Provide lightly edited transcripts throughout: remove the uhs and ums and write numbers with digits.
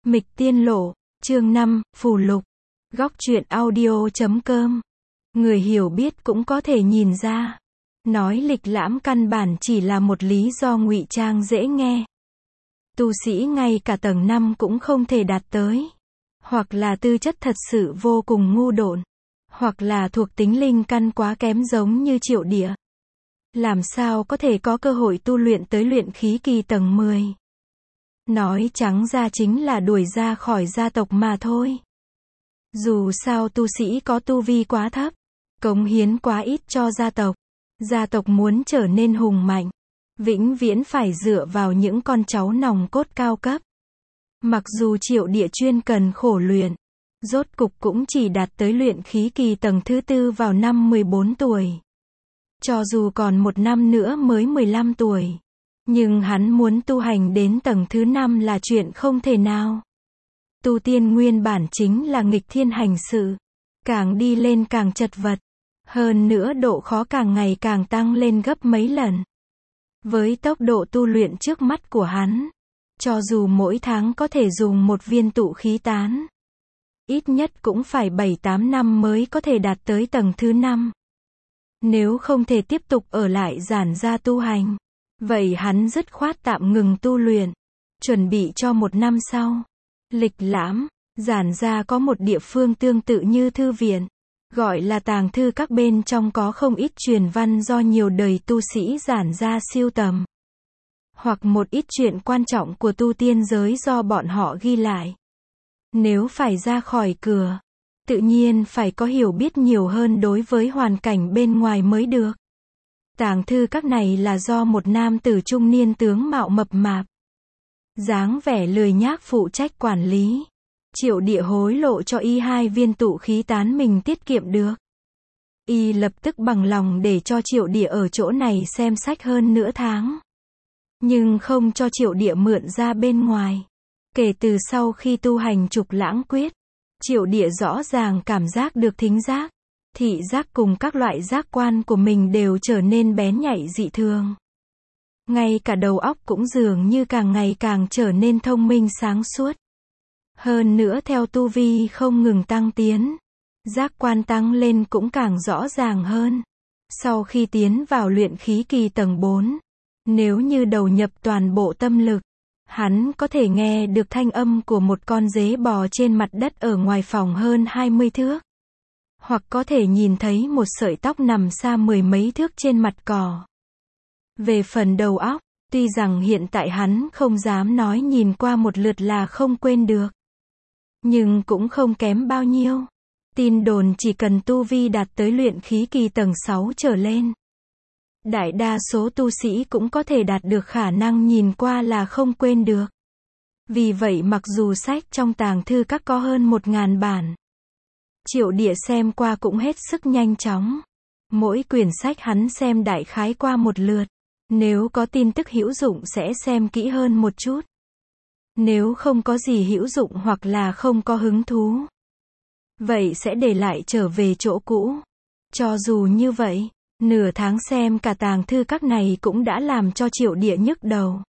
Mịch Tiên Lộ, chương 5, Phù Lục. Góc truyện audio.com. Người hiểu biết cũng có thể nhìn ra. Nói lịch lãm căn bản chỉ là một lý do ngụy trang dễ nghe. Tu sĩ ngay cả tầng 5 cũng không thể đạt tới. Hoặc là tư chất thật sự vô cùng ngu độn. Hoặc là thuộc tính linh căn quá kém giống như Triệu Địa. Làm sao có thể có cơ hội tu luyện tới luyện khí kỳ tầng 10. Nói trắng ra chính là đuổi ra khỏi gia tộc mà thôi. Dù sao tu sĩ có tu vi quá thấp, cống hiến quá ít cho gia tộc muốn trở nên hùng mạnh, vĩnh viễn phải dựa vào những con cháu nòng cốt cao cấp. Mặc dù Triệu Địa chuyên cần khổ luyện, rốt cục cũng chỉ đạt tới luyện khí kỳ tầng thứ 4 vào năm 14 tuổi. Cho dù còn một năm nữa mới 15 tuổi. Nhưng hắn muốn tu hành đến tầng thứ 5 là chuyện không thể nào. Tu tiên nguyên bản chính là nghịch thiên hành sự. Càng đi lên càng chật vật. Hơn nữa độ khó càng ngày càng tăng lên gấp mấy lần. Với tốc độ tu luyện trước mắt của hắn, cho dù mỗi tháng có thể dùng một viên tụ khí tán, ít nhất cũng phải 7-8 năm mới có thể đạt tới tầng thứ 5. Nếu không thể tiếp tục ở lại giản gia tu hành, vậy hắn dứt khoát tạm ngừng tu luyện, chuẩn bị cho một năm sau. Lịch lãm, giản gia có một địa phương tương tự như thư viện, gọi là tàng thư các, bên trong có không ít truyền văn do nhiều đời tu sĩ giản gia sưu tầm. Hoặc một ít chuyện quan trọng của tu tiên giới do bọn họ ghi lại. Nếu phải ra khỏi cửa, tự nhiên phải có hiểu biết nhiều hơn đối với hoàn cảnh bên ngoài mới được. Tàng thư các này là do một nam tử trung niên tướng mạo mập mạp, dáng vẻ lười nhác phụ trách quản lý. Triệu Địa hối lộ cho y 2 viên tụ khí tán mình tiết kiệm được. Y lập tức bằng lòng để cho Triệu Địa ở chỗ này xem sách hơn nửa tháng. Nhưng không cho Triệu Địa mượn ra bên ngoài. Kể từ sau khi tu hành Trục Lãng Quyết, Triệu Địa rõ ràng cảm giác được thính giác, thị giác cùng các loại giác quan của mình đều trở nên bén nhạy dị thường. Ngay cả đầu óc cũng dường như càng ngày càng trở nên thông minh sáng suốt. Hơn nữa theo tu vi không ngừng tăng tiến, giác quan tăng lên cũng càng rõ ràng hơn. Sau khi tiến vào luyện khí kỳ tầng 4, nếu như đầu nhập toàn bộ tâm lực, hắn có thể nghe được thanh âm của một con dế bò trên mặt đất ở ngoài phòng hơn 20 thước. Hoặc có thể nhìn thấy một sợi tóc nằm xa 10 mấy thước trên mặt cỏ. Về phần đầu óc, tuy rằng hiện tại hắn không dám nói nhìn qua một lượt là không quên được, nhưng cũng không kém bao nhiêu. Tin đồn chỉ cần tu vi đạt tới luyện khí kỳ tầng 6 trở lên, đại đa số tu sĩ cũng có thể đạt được khả năng nhìn qua là không quên được. Vì vậy mặc dù sách trong tàng thư các có hơn 1000 bản, Triệu Địa xem qua cũng hết sức nhanh chóng. Mỗi quyển sách hắn xem đại khái qua một lượt. Nếu có tin tức hữu dụng sẽ xem kỹ hơn một chút. Nếu không có gì hữu dụng hoặc là không có hứng thú, vậy sẽ để lại trở về chỗ cũ. Cho dù như vậy, nửa tháng xem cả tàng thư các này cũng đã làm cho Triệu Địa nhức đầu.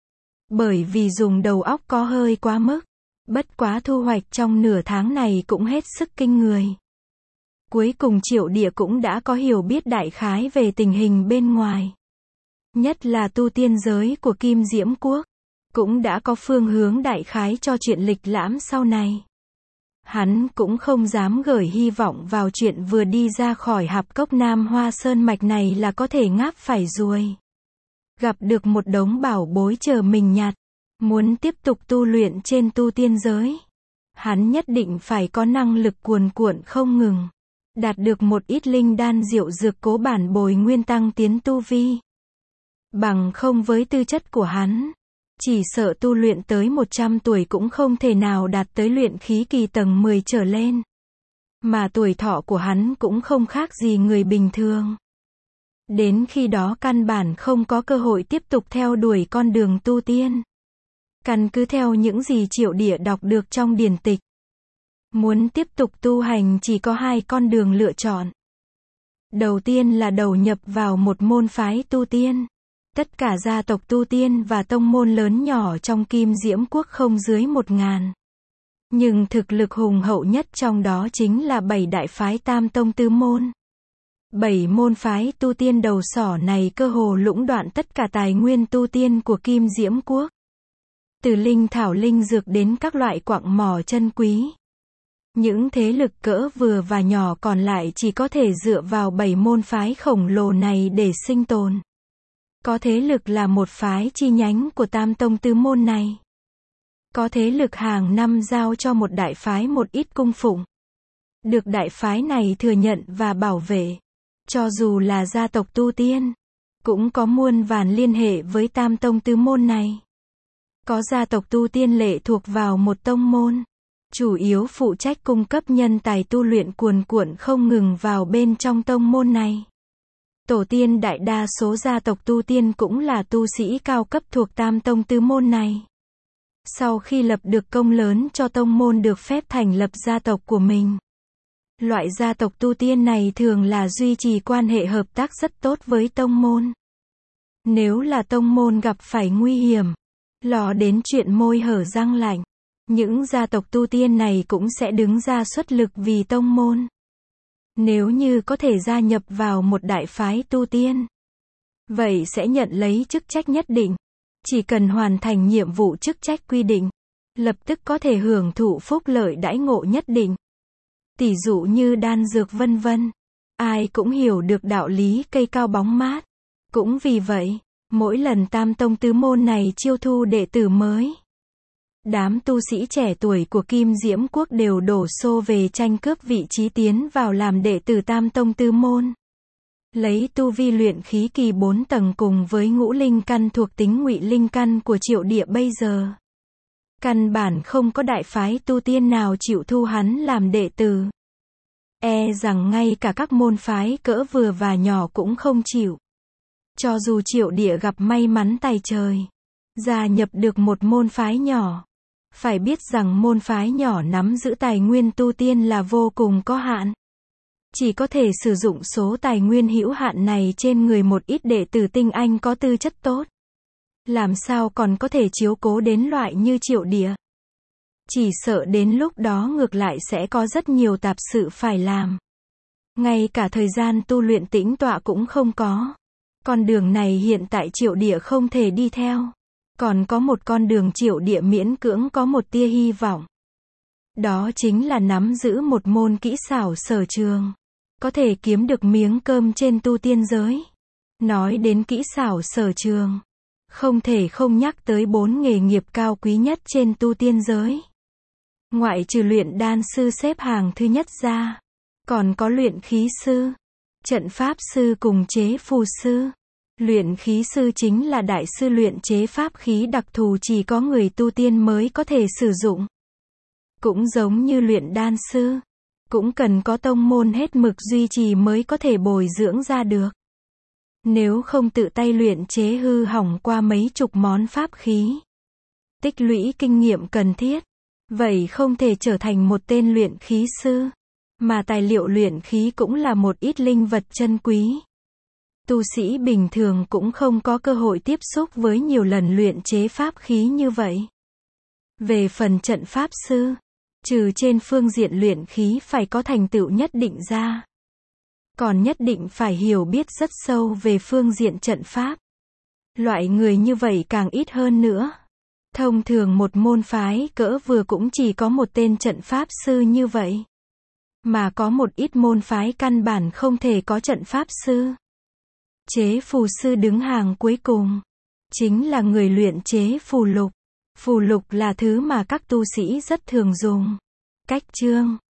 Bởi vì dùng đầu óc có hơi quá mức. Bất quá thu hoạch trong nửa tháng này cũng hết sức kinh người. Cuối cùng Triệu Địa cũng đã có hiểu biết đại khái về tình hình bên ngoài. Nhất là tu tiên giới của Kim Diễm Quốc. Cũng đã có phương hướng đại khái cho chuyện lịch lãm sau này. Hắn cũng không dám gửi hy vọng vào chuyện vừa đi ra khỏi hạp cốc Nam Hoa Sơn Mạch này là có thể ngáp phải ruồi. Gặp được một đống bảo bối chờ mình nhặt. Muốn tiếp tục tu luyện trên tu tiên giới, hắn nhất định phải có năng lực cuồn cuộn không ngừng, đạt được một ít linh đan diệu dược cố bản bồi nguyên tăng tiến tu vi. Bằng không với tư chất của hắn, chỉ sợ tu luyện tới 100 tuổi cũng không thể nào đạt tới luyện khí kỳ tầng 10 trở lên. Mà tuổi thọ của hắn cũng không khác gì người bình thường. Đến khi đó căn bản không có cơ hội tiếp tục theo đuổi con đường tu tiên. Căn cứ theo những gì Triệu Địa đọc được trong điển tịch, muốn tiếp tục tu hành chỉ có 2 con đường lựa chọn. Đầu tiên là đầu nhập vào một môn phái tu tiên. Tất cả gia tộc tu tiên và tông môn lớn nhỏ trong Kim Diễm Quốc không dưới 1000. Nhưng thực lực hùng hậu nhất trong đó chính là 7 đại phái Tam Tông Tứ Môn. 7 môn phái tu tiên đầu sỏ này cơ hồ lũng đoạn tất cả tài nguyên tu tiên của Kim Diễm Quốc. Từ linh thảo linh dược đến các loại quặng mỏ chân quý. Những thế lực cỡ vừa và nhỏ còn lại chỉ có thể dựa vào 7 môn phái khổng lồ này để sinh tồn. Có thế lực là một phái chi nhánh của Tam Tông Tứ Môn này. Có thế lực hàng năm giao cho một đại phái một ít cung phụng. Được đại phái này thừa nhận và bảo vệ. Cho dù là gia tộc tu tiên, cũng có muôn vàn liên hệ với Tam Tông Tứ Môn này. Có gia tộc tu tiên lệ thuộc vào một tông môn, chủ yếu phụ trách cung cấp nhân tài tu luyện cuồn cuộn không ngừng vào bên trong tông môn này. Tổ tiên đại đa số gia tộc tu tiên cũng là tu sĩ cao cấp thuộc Tam Tông Tứ Môn này. Sau khi lập được công lớn cho tông môn được phép thành lập gia tộc của mình. Loại gia tộc tu tiên này thường là duy trì quan hệ hợp tác rất tốt với tông môn. Nếu là tông môn gặp phải nguy hiểm, ló đến chuyện môi hở răng lạnh, những gia tộc tu tiên này cũng sẽ đứng ra xuất lực vì tông môn. Nếu như có thể gia nhập vào một đại phái tu tiên, vậy sẽ nhận lấy chức trách nhất định. Chỉ cần hoàn thành nhiệm vụ chức trách quy định, lập tức có thể hưởng thụ phúc lợi đãi ngộ nhất định. Tỷ dụ như đan dược vân vân. Ai cũng hiểu được đạo lý cây cao bóng mát. Cũng vì vậy, mỗi lần Tam Tông Tứ Môn này chiêu thu đệ tử mới, đám tu sĩ trẻ tuổi của Kim Diễm Quốc đều đổ xô về tranh cướp vị trí tiến vào làm đệ tử Tam Tông Tứ Môn. Lấy tu vi luyện khí kỳ 4 tầng cùng với ngũ linh căn thuộc tính ngụy linh căn của Triệu Địa bây giờ. Căn bản không có đại phái tu tiên nào chịu thu hắn làm đệ tử. E rằng ngay cả các môn phái cỡ vừa và nhỏ cũng không chịu. Cho dù Triệu Địa gặp may mắn tài trời, gia nhập được một môn phái nhỏ, phải biết rằng môn phái nhỏ nắm giữ tài nguyên tu tiên là vô cùng có hạn. Chỉ có thể sử dụng số tài nguyên hữu hạn này trên người một ít đệ tử tinh anh có tư chất tốt. Làm sao còn có thể chiếu cố đến loại như Triệu Địa. Chỉ sợ đến lúc đó ngược lại sẽ có rất nhiều tạp sự phải làm. Ngay cả thời gian tu luyện tĩnh tọa cũng không có. Con đường này hiện tại Triệu Địa không thể đi theo. Còn có một con đường Triệu Địa miễn cưỡng có một tia hy vọng. Đó chính là nắm giữ một môn kỹ xảo sở trường. Có thể kiếm được miếng cơm trên tu tiên giới. Nói đến kỹ xảo sở trường, không thể không nhắc tới 4 nghề nghiệp cao quý nhất trên tu tiên giới. Ngoại trừ luyện đan sư xếp hàng thứ nhất ra, còn có luyện khí sư, trận pháp sư cùng chế phù sư. Luyện khí sư chính là đại sư luyện chế pháp khí đặc thù chỉ có người tu tiên mới có thể sử dụng. Cũng giống như luyện đan sư, cũng cần có tông môn hết mực duy trì mới có thể bồi dưỡng ra được. Nếu không tự tay luyện chế hư hỏng qua mấy chục món pháp khí, tích lũy kinh nghiệm cần thiết, vậy không thể trở thành một tên luyện khí sư. Mà tài liệu luyện khí cũng là một ít linh vật chân quý. Tu sĩ bình thường cũng không có cơ hội tiếp xúc với nhiều lần luyện chế pháp khí như vậy. Về phần trận pháp sư, trừ trên phương diện luyện khí phải có thành tựu nhất định ra, còn nhất định phải hiểu biết rất sâu về phương diện trận pháp. Loại người như vậy càng ít hơn nữa. Thông thường một môn phái cỡ vừa cũng chỉ có một tên trận pháp sư như vậy. Mà có một ít môn phái căn bản không thể có trận pháp sư. Chế phù sư đứng hàng cuối cùng, chính là người luyện chế phù lục. Phù lục là thứ mà các tu sĩ rất thường dùng. Cách chương